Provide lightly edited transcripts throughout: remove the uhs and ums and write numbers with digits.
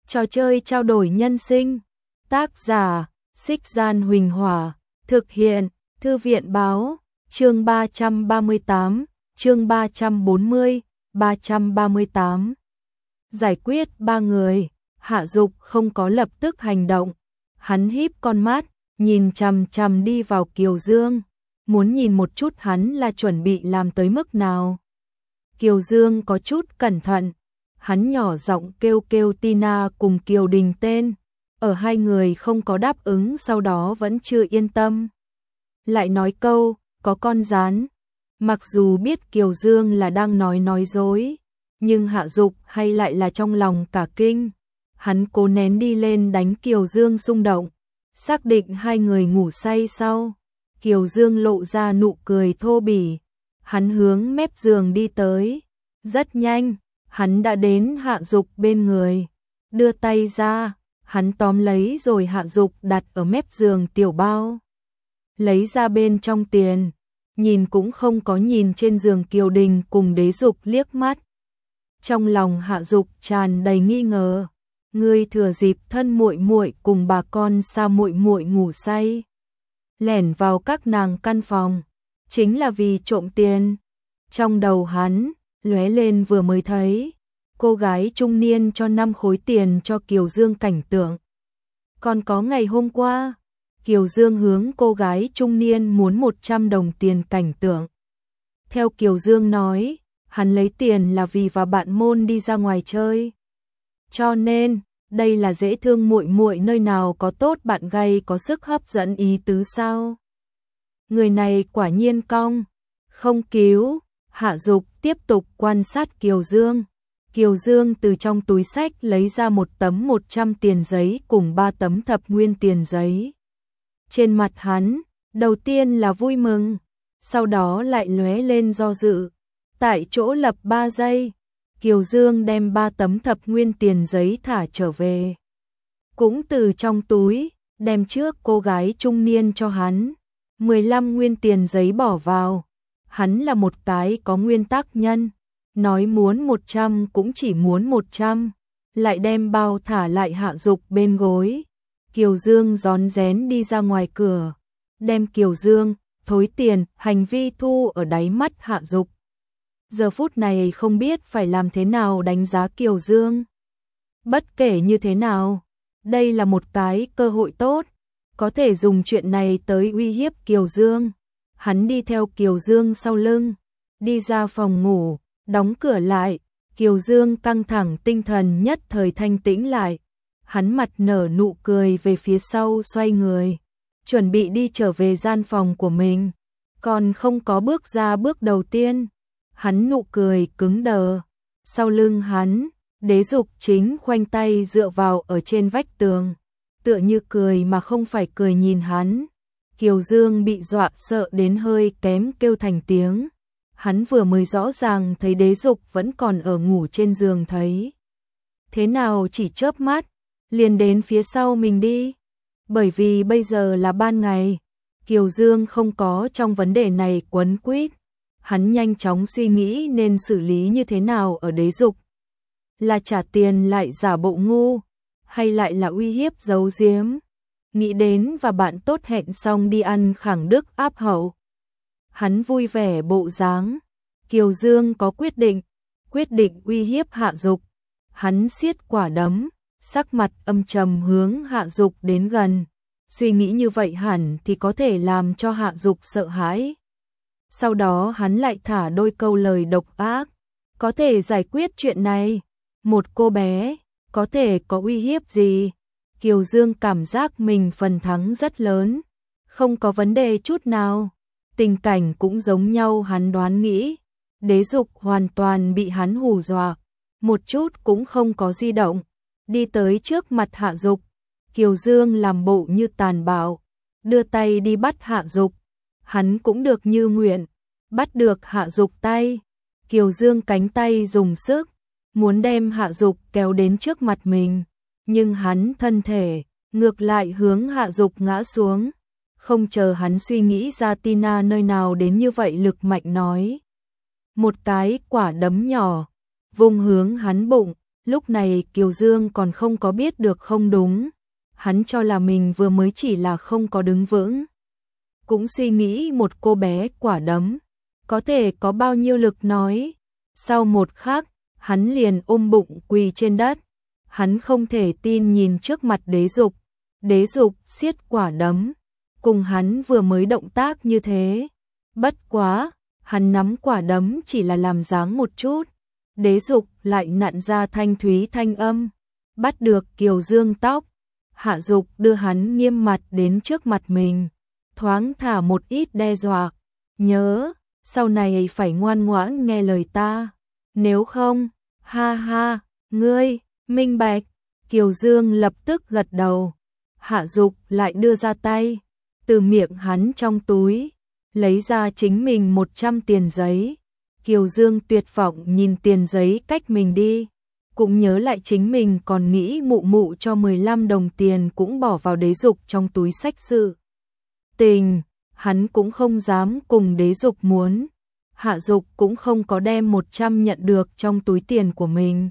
Trò chơi trao đổi nhân sinh. Tác giả: Xích Gian Huỳnh Hỏa. Thực hiện: Thư viện báo. Chương 338, chương 340, 338. Giải quyết 3 người. Hạ Dục không có lập tức hành động. Hắn híp con mắt, nhìn chằm chằm đi vào Kiều Dương, muốn nhìn một chút hắn là chuẩn bị làm tới mức nào. Kiều Dương có chút cẩn thận, hắn nhỏ giọng kêu Tina cùng Kiều Đình tên, ở hai người không có đáp ứng sau đó vẫn chưa yên tâm. Lại nói câu, có con gián. Mặc dù biết Kiều Dương là đang nói dối, nhưng Hạ Dục hay lại là trong lòng cả kinh. Hắn cố nén đi lên đánh Kiều Dương xung động, xác định hai người ngủ say sau. Kiều Dương lộ ra nụ cười thô bỉ, hắn hướng mép giường đi tới. Rất nhanh, hắn đã đến Hạ Dục bên người, đưa tay ra, hắn tóm lấy rồi Hạ Dục đặt ở mép giường tiểu bao. Lấy ra bên trong tiền, nhìn cũng không có nhìn trên giường Kiều Đình cùng Đế Dục liếc mắt. Trong lòng Hạ Dục tràn đầy nghi ngờ, ngươi thừa dịp thân muội muội cùng bà con Sa muội muội ngủ say, lẻn vào các nàng căn phòng, chính là vì trộm tiền. Trong đầu hắn lóe lên vừa mới thấy cô gái trung niên cho 5 khối tiền cho Kiều Dương cảnh tượng. Còn có ngày hôm qua, Kiều Dương hướng cô gái trung niên muốn 100 đồng tiền cảnh tượng. Theo Kiều Dương nói, hắn lấy tiền là vì và bạn môn đi ra ngoài chơi. Cho nên, đây là dễ thương muội muội nơi nào có tốt bạn gay có sức hấp dẫn ý tứ sao? Người này quả nhiên cong, không cứu. Hạ Dục tiếp tục quan sát Kiều Dương. Kiều Dương từ trong túi xách lấy ra một tấm 100 tiền giấy cùng 3 tấm thập nguyên tiền giấy. Trên mặt hắn, đầu tiên là vui mừng, sau đó lại lóe lên do dự. Tại chỗ lập 3 giây, Kiều Dương đem 3 tấm thập nguyên tiền giấy thả trở về. Cũng từ trong túi, đem trước cô gái trung niên cho hắn 15 nguyên tiền giấy bỏ vào. Hắn là một cái có nguyên tắc nhân, nói muốn 100 cũng chỉ muốn 100, lại đem bao thả lại Hạ Dục bên gối. Kiều Dương rón rén đi ra ngoài cửa, đem Kiều Dương, thối tiền, hành vi thu ở đáy mắt Hạ Dục. Giờ phút này không biết phải làm thế nào đánh giá Kiều Dương. Bất kể như thế nào, đây là một cái cơ hội tốt, có thể dùng chuyện này tới uy hiếp Kiều Dương. Hắn đi theo Kiều Dương sau lưng, đi ra phòng ngủ, đóng cửa lại. Kiều Dương căng thẳng tinh thần nhất thời thanh tĩnh lại. Hắn mặt nở nụ cười về phía sau xoay người, chuẩn bị đi trở về gian phòng của mình. Còn không có bước ra bước đầu tiên, hắn nụ cười cứng đờ. Sau lưng hắn, Đế Dục chính khoanh tay dựa vào ở trên vách tường, tựa như cười mà không phải cười nhìn hắn. Kiều Dương bị dọa sợ đến hơi kém kêu thành tiếng. Hắn vừa mới rõ ràng thấy Đế Dục vẫn còn ở ngủ trên giường thấy. Thế nào chỉ chớp mắt, liền đến phía sau mình đi. Bởi vì bây giờ là ban ngày, Kiều Dương không có trong vấn đề này quấn quýt. Hắn nhanh chóng suy nghĩ nên xử lý như thế nào ở Đế Dục. Là trả tiền lại giả bộ ngu, hay lại là uy hiếp giấu giếm. Nghĩ đến và bạn tốt hẹn xong đi ăn khẳng đức áp hậu. Hắn vui vẻ bộ dáng. Kiều Dương có quyết định uy hiếp Hạ Dục. Hắn siết quả đấm, sắc mặt âm trầm hướng Hạ Dục đến gần. Suy nghĩ như vậy hẳn thì có thể làm cho Hạ Dục sợ hãi. Sau đó hắn lại thả đôi câu lời độc ác. Có thể giải quyết chuyện này. Một cô bé, có thể có uy hiếp gì? Kiều Dương cảm giác mình phần thắng rất lớn, không có vấn đề chút nào. Tình cảnh cũng giống nhau hắn đoán nghĩ. Đế Dục hoàn toàn bị hắn hù dọa, một chút cũng không có di động. Đi tới trước mặt Hạ Dục, Kiều Dương làm bộ như tàn bạo, đưa tay đi bắt Hạ Dục. Hắn cũng được như nguyện, bắt được Hạ Dục tay. Kiều Dương cánh tay dùng sức, muốn đem Hạ Dục kéo đến trước mặt mình. Nhưng hắn thân thể, ngược lại hướng Hạ Dục ngã xuống. Không chờ hắn suy nghĩ ra Tina nơi nào đến như vậy lực mạnh nói. Một cái quả đấm nhỏ, vùng hướng hắn bụng, Lúc này Kiều Dương còn không có biết được không đúng, hắn cho là mình vừa mới chỉ là không có đứng vững. Cũng suy nghĩ một cô bé quả đấm, có thể có bao nhiêu lực nói. Sau một khắc, hắn liền ôm bụng quỳ trên đất. Hắn không thể tin nhìn trước mặt Đế Dục. Đế Dục siết quả đấm, cùng hắn vừa mới động tác như thế. Bất quá, hắn nắm quả đấm chỉ là làm dáng một chút. Đế Dục lại nặn ra thanh thúy thanh âm, bắt được Kiều Dương tóc. Hạ Dục đưa hắn nghiêm mặt đến trước mặt mình, thoáng thả một ít đe dọa. Nhớ, sau này phải ngoan ngoãn nghe lời ta. Nếu không, ha ha, ngươi, minh bạch. Kiều Dương lập tức gật đầu. Hạ Dục lại đưa ra tay, từ miệng hắn trong túi, lấy ra chính mình 100 tiền giấy. Kiều Dương tuyệt vọng nhìn tiền giấy cách mình đi, cũng nhớ lại chính mình còn nghĩ mụ mụ cho 15 đồng tiền cũng bỏ vào Đế Dục trong túi xách sự. Tình, hắn cũng không dám cùng Đế Dục muốn. Hạ Dục cũng không có đem 100 nhận được trong túi tiền của mình,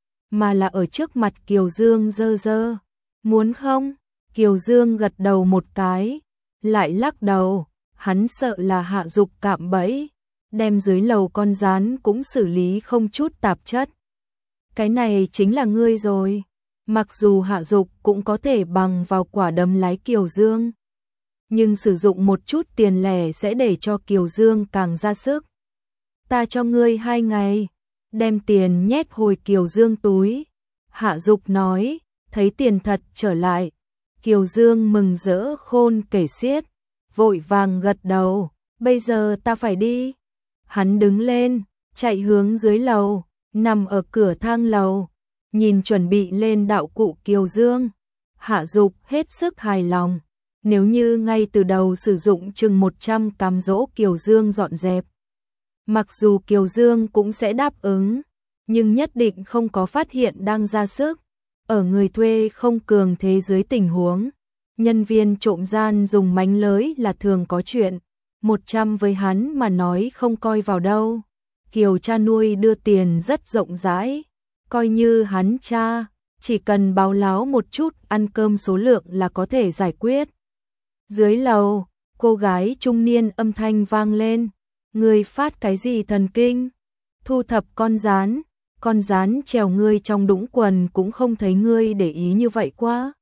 mà là ở trước mặt Kiều Dương dơ dơ. Muốn không? Kiều Dương gật đầu một cái, lại lắc đầu, hắn sợ là Hạ Dục cạm bẫy, đem dưới lầu con rán cũng xử lý không chút tạp chất. Cái này chính là ngươi rồi. Mặc dù Hạ Dục cũng có thể bằng vào quả đấm lái Kiều Dương, nhưng sử dụng một chút tiền lẻ sẽ để cho Kiều Dương càng ra sức. Ta cho ngươi 2 ngày, đem tiền nhét hồi Kiều Dương túi. Hạ Dục nói, thấy tiền thật trở lại. Kiều Dương mừng rỡ khôn kể xiết, vội vàng gật đầu, bây giờ ta phải đi. Hắn đứng lên, chạy hướng dưới lầu, nằm ở cửa thang lầu, nhìn chuẩn bị lên đạo cụ Kiều Dương. Hạ Dục hết sức hài lòng, nếu như ngay từ đầu sử dụng chừng 100 cám dỗ Kiều Dương dọn dẹp. Mặc dù Kiều Dương cũng sẽ đáp ứng, nhưng nhất định không có phát hiện đang ra sức. Ở người thuê không cường thế dưới tình huống, nhân viên trộm gian dùng mánh lới là thường có chuyện. 100 với hắn mà nói không coi vào đâu. Kiều cha nuôi đưa tiền rất rộng rãi, coi như hắn cha, chỉ cần báo láo một chút ăn cơm số lượng là có thể giải quyết. Dưới lầu, cô gái trung niên âm thanh vang lên, ngươi phát cái gì thần kinh? Thu thập con rán trèo ngươi trong đũng quần cũng không thấy ngươi để ý như vậy quá.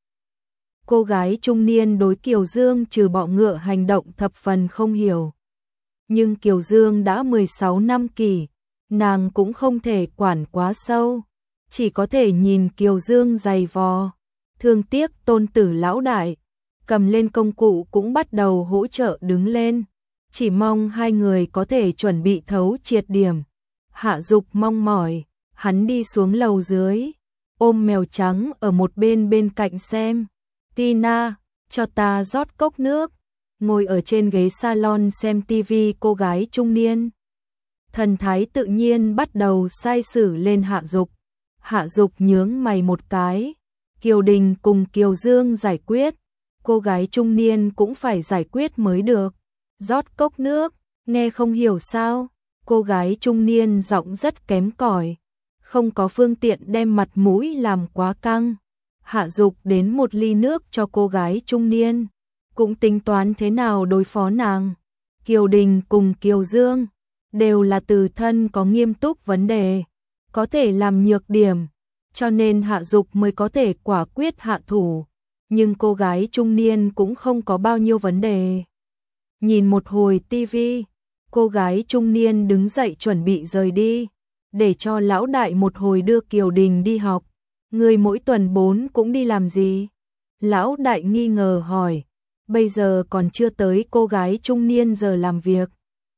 Cô gái trung niên đối Kiều Dương trừ bọ ngựa hành động thập phần không hiểu. Nhưng Kiều Dương đã 16 năm kỷ, nàng cũng không thể quản quá sâu, chỉ có thể nhìn Kiều Dương giày vò. Thương tiếc tôn tử lão đại, cầm lên công cụ cũng bắt đầu hỗ trợ đứng lên, chỉ mong hai người có thể chuẩn bị thấu triệt điểm. Hạ Dục mong mỏi, hắn đi xuống lầu dưới, ôm mèo trắng ở một bên cạnh xem. Tina, cho ta rót cốc nước. Ngồi ở trên ghế salon xem tivi cô gái trung niên, thần thái tự nhiên bắt đầu sai sử lên Hạ Dục. Hạ Dục nhướng mày một cái, Kiều Đình cùng Kiều Dương giải quyết, cô gái trung niên cũng phải giải quyết mới được. Rót cốc nước, nghe không hiểu sao? Cô gái trung niên giọng rất kém cỏi, không có phương tiện đem mặt mũi làm quá căng. Hạ Dục đến một ly nước cho cô gái trung niên, cũng tính toán thế nào đối phó nàng. Kiều Đình cùng Kiều Dương đều là từ thân có nghiêm túc vấn đề, có thể làm nhược điểm, cho nên Hạ Dục mới có thể quả quyết hạ thủ, nhưng cô gái trung niên cũng không có bao nhiêu vấn đề. Nhìn một hồi tivi, cô gái trung niên đứng dậy chuẩn bị rời đi, để cho lão đại một hồi đưa Kiều Đình đi học. Người mỗi tuần 4 cũng đi làm gì? Lão đại nghi ngờ hỏi, bây giờ còn chưa tới cô gái trung niên giờ làm việc.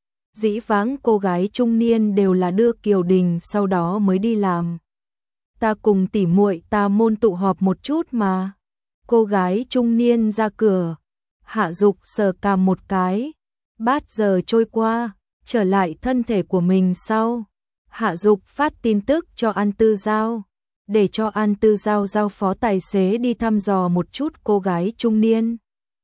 Dĩ vãng cô gái trung niên đều là đưa Kiều Đình sau đó mới đi làm. Ta cùng tỉ muội ta môn tụ họp một chút mà. Cô gái trung niên ra cửa, Hạ Dục sờ cằm một cái, bát giờ trôi qua, trở lại thân thể của mình sau. Hạ Dục phát tin tức cho An Tư Giao, để cho An Tư Giao giao phó tài xế đi thăm dò một chút cô gái trung niên.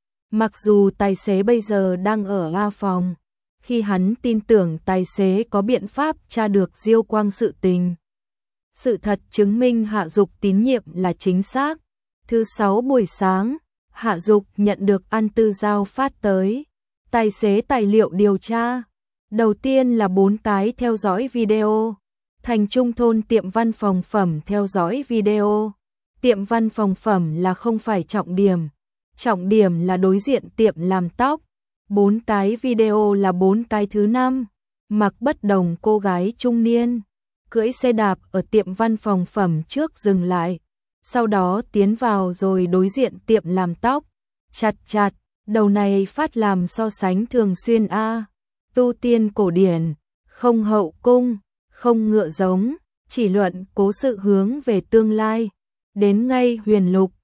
Mặc dù tài xế bây giờ đang ở A phòng, khi hắn tin tưởng tài xế có biện pháp tra được Diêu Quang sự tình. Sự thật chứng minh Hạ Dục tín nhiệm là chính xác. Thứ 6 buổi sáng, Hạ Dục nhận được An Tư Giao phát tới tài xế tài liệu điều tra. Đầu tiên là 4 cái theo dõi video. Thành Trung thôn tiệm văn phòng phẩm theo dõi video. Tiệm văn phòng phẩm là không phải trọng điểm. Trọng điểm là đối diện tiệm làm tóc. 4 cái video là 4 cái thứ 5. Mặc bất đồng cô gái trung niên. Cưỡi xe đạp ở tiệm văn phòng phẩm trước dừng lại. Sau đó tiến vào rồi đối diện tiệm làm tóc. Chặt chặt, đầu này phát làm so sánh thường xuyên a. Tu tiên cổ điển, không hậu cung, không ngựa giống, chỉ luận cố sự hướng về tương lai. Đến ngay Huyền Lục,